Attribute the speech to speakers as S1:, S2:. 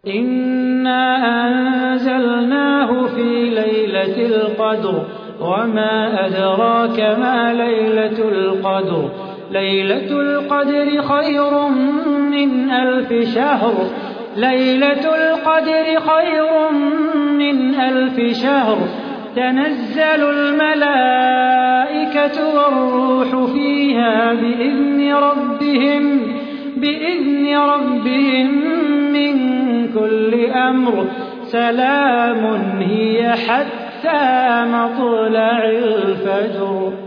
S1: إنا أنزلناه في ليلة القدر وما أدراك ما ليلة القدر ليلة القدر خير من 1000 شهر ليلة القدر خير من 1000 شهر تنزل الملائكة والروح فيها بإذن ربهم من كل أمر سلام هي حتى مطلع الفجر.